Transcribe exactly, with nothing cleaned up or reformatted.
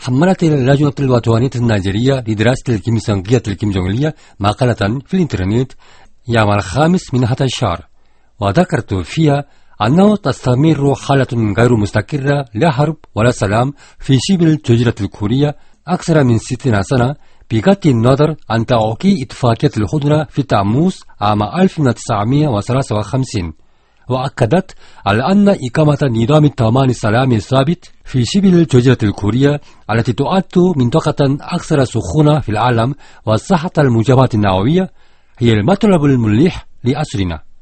حملت اللجنة الوطنية النيجيرية لدراسة الكيميائية الكيميائية مقالة في الإنترنت يوم الخامس من هذا الشهر، وذكرت فيها أنه تستمر حالة غير مستقرة لا حرب ولا سلام في شبه الجزيرة الكورية أكثر من ستين سنة، بغض النظر عن توقيع اتفاقية الهدنة في تموز عام ألف وتسعمائة وثلاثة وخمسين. وأكدت على أن إقامة نظام الضمان السلامي الثابت في شبه الجزيرة الكورية التي تعد منطقة أكثر سخونة في العالم وصحة المجابهة النووية هي المطلب الملح لعصرنا.